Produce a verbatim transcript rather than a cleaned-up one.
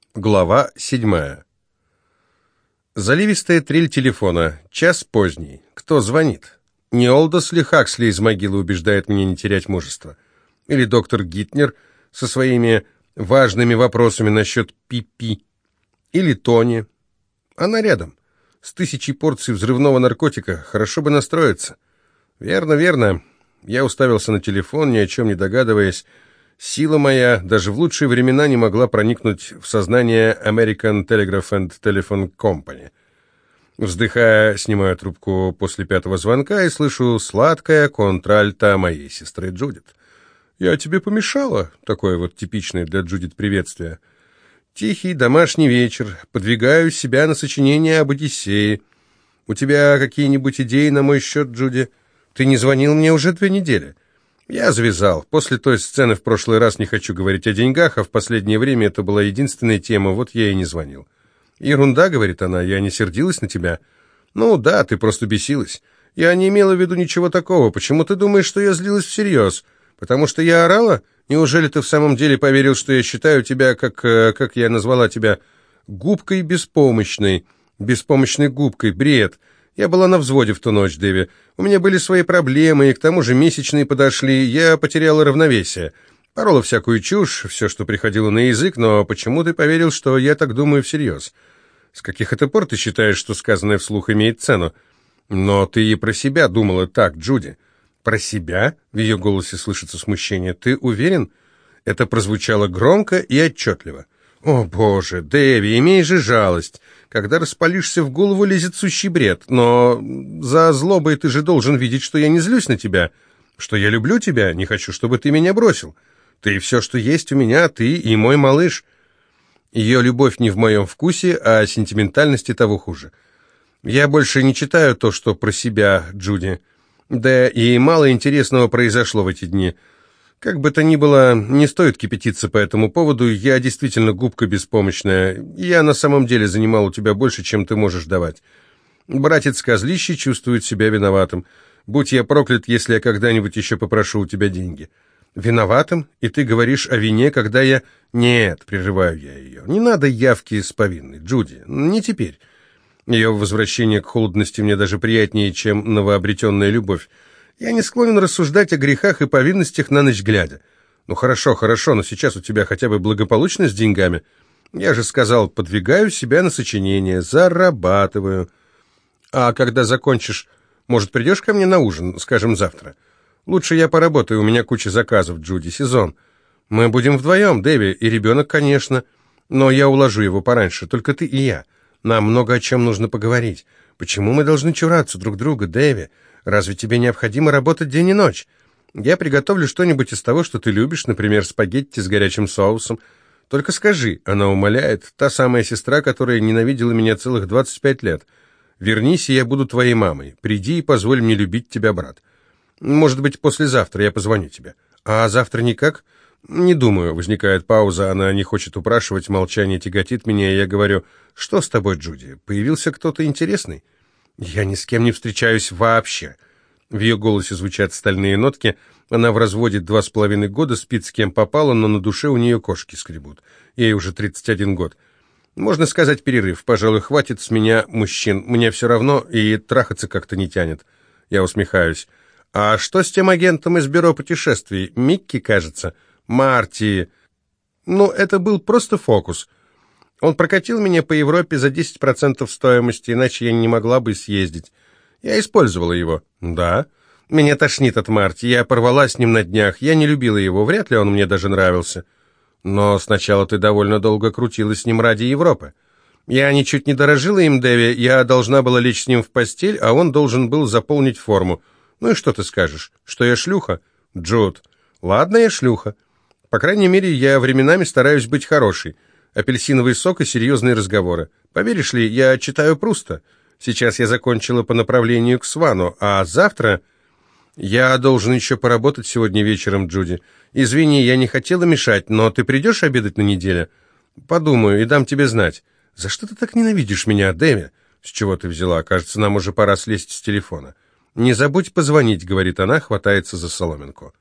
Глава седьмая. Заливистая трель телефона. Час поздний. Кто звонит? Не Олдос ли Хаксли из могилы убеждает меня не терять мужество? Или доктор Гитнер со своими важными вопросами насчет пи-пи? Или Тони? Она рядом. С тысячей порций взрывного наркотика. Хорошо бы настроиться. Верно, верно. Я уставился на телефон, ни о чем не догадываясь. Сила моя даже в лучшие времена не могла проникнуть в сознание American Telegraph and Telephone Company. Вздыхая, снимаю трубку после пятого звонка и слышу сладкое контральто моей сестры Джудит. «Я тебе помешала?» — такое вот типичное для Джудит приветствие. «Тихий домашний вечер. Подвигаю себя на сочинение об Одиссее. У тебя какие-нибудь идеи на мой счет, Джуди? Ты не звонил мне уже две недели». Я завязал. После той сцены в прошлый раз не хочу говорить о деньгах, а в последнее время это была единственная тема, вот я и не звонил. «Ерунда», — говорит она, — «я не сердилась на тебя». «Ну да, ты просто бесилась. Я не имела в виду ничего такого. Почему ты думаешь, что я злилась всерьез? Потому что я орала? Неужели ты в самом деле поверил, что я считаю тебя, как, как я назвала тебя, губкой беспомощной, беспомощной губкой? Бред. Я была на взводе в ту ночь, Дэви. У меня были свои проблемы, и к тому же месячные подошли. Я потеряла равновесие. Порола всякую чушь, все, что приходило на язык, но почему ты поверил, что я так думаю всерьез? С каких это пор ты считаешь, что сказанное вслух имеет цену? Но ты и про себя думала так, Джуди. Про себя? В ее голосе слышится смущение. Ты уверен? Это прозвучало громко и отчетливо. «О, Боже, Дэви, имей же жалость. Когда распалишься, в голову лезет сущий бред. Но за злобой ты же должен видеть, что я не злюсь на тебя, что я люблю тебя, не хочу, чтобы ты меня бросил. Ты все, что есть у меня, ты и мой малыш». Ее любовь не в моем вкусе, а сентиментальности того хуже. Я больше не читаю то, что про себя, Джуди. Да и мало интересного произошло в эти дни. Как бы то ни было, не стоит кипятиться по этому поводу, я действительно губка беспомощная, я на самом деле занимал у тебя больше, чем ты можешь давать. Братец Козлище чувствует себя виноватым. Будь я проклят, если я когда-нибудь еще попрошу у тебя деньги. Виноватым? И ты говоришь о вине, когда я... Нет, прерываю я ее, не надо явки с повинной, Джуди, не теперь. Ее возвращение к холодности мне даже приятнее, чем новообретенная любовь. Я не склонен рассуждать о грехах и повинностях на ночь глядя. Ну хорошо, хорошо, но сейчас у тебя хотя бы благополучно с деньгами. Я же сказал, подвигаю себя на сочинение, зарабатываю. А когда закончишь, может, придешь ко мне на ужин, скажем, завтра? Лучше я поработаю, у меня куча заказов, Джуди, сезон. Мы будем вдвоем, Дэви, и ребенок, конечно. Но я уложу его пораньше, только ты и я. Нам много о чем нужно поговорить. Почему мы должны чураться друг друга, Дэви? Разве тебе необходимо работать день и ночь? Я приготовлю что-нибудь из того, что ты любишь, например, спагетти с горячим соусом. Только скажи, она умоляет, та самая сестра, которая ненавидела меня целых двадцать пять лет. Вернись, и я буду твоей мамой. Приди и позволь мне любить тебя, брат. Может быть, послезавтра я позвоню тебе. А завтра никак? Не думаю. Возникает пауза, она не хочет упрашивать, молчание тяготит меня, и я говорю, что с тобой, Джуди? Появился кто-то интересный? «Я ни с кем не встречаюсь вообще». В ее голосе звучат стальные нотки. Она в разводе два с половиной года, спит с кем попало, но на душе у нее кошки скребут. Ей уже тридцать один год. Можно сказать, перерыв. Пожалуй, хватит с меня мужчин. Мне все равно, и трахаться как-то не тянет. Я усмехаюсь. «А что с тем агентом из бюро путешествий? Микки, кажется? Марти?» «Ну, это был просто фокус. Он прокатил меня по Европе за десять процентов стоимости, иначе я не могла бы съездить. Я использовала его». «Да? Меня тошнит от Марти. Я порвала с ним на днях. Я не любила его. Вряд ли он мне даже нравился». «Но сначала ты довольно долго крутилась с ним ради Европы». «Я ничуть не дорожила им, Дэви. Я должна была лечь с ним в постель, а он должен был заполнить форму. Ну и что ты скажешь? Что я шлюха?» «Джуд, ладно, я шлюха. По крайней мере, я временами стараюсь быть хорошей. Апельсиновый сок и серьезные разговоры. Поверишь ли, я читаю Пруста. Сейчас я закончила по направлению к Свану, а завтра... Я должен еще поработать сегодня вечером, Джуди. Извини, я не хотела мешать, но ты придешь обедать на неделе? Подумаю и дам тебе знать. За что ты так ненавидишь меня, Дэви? С чего ты взяла? Кажется, нам уже пора слезть с телефона. Не забудь позвонить, говорит она, хватается за соломинку.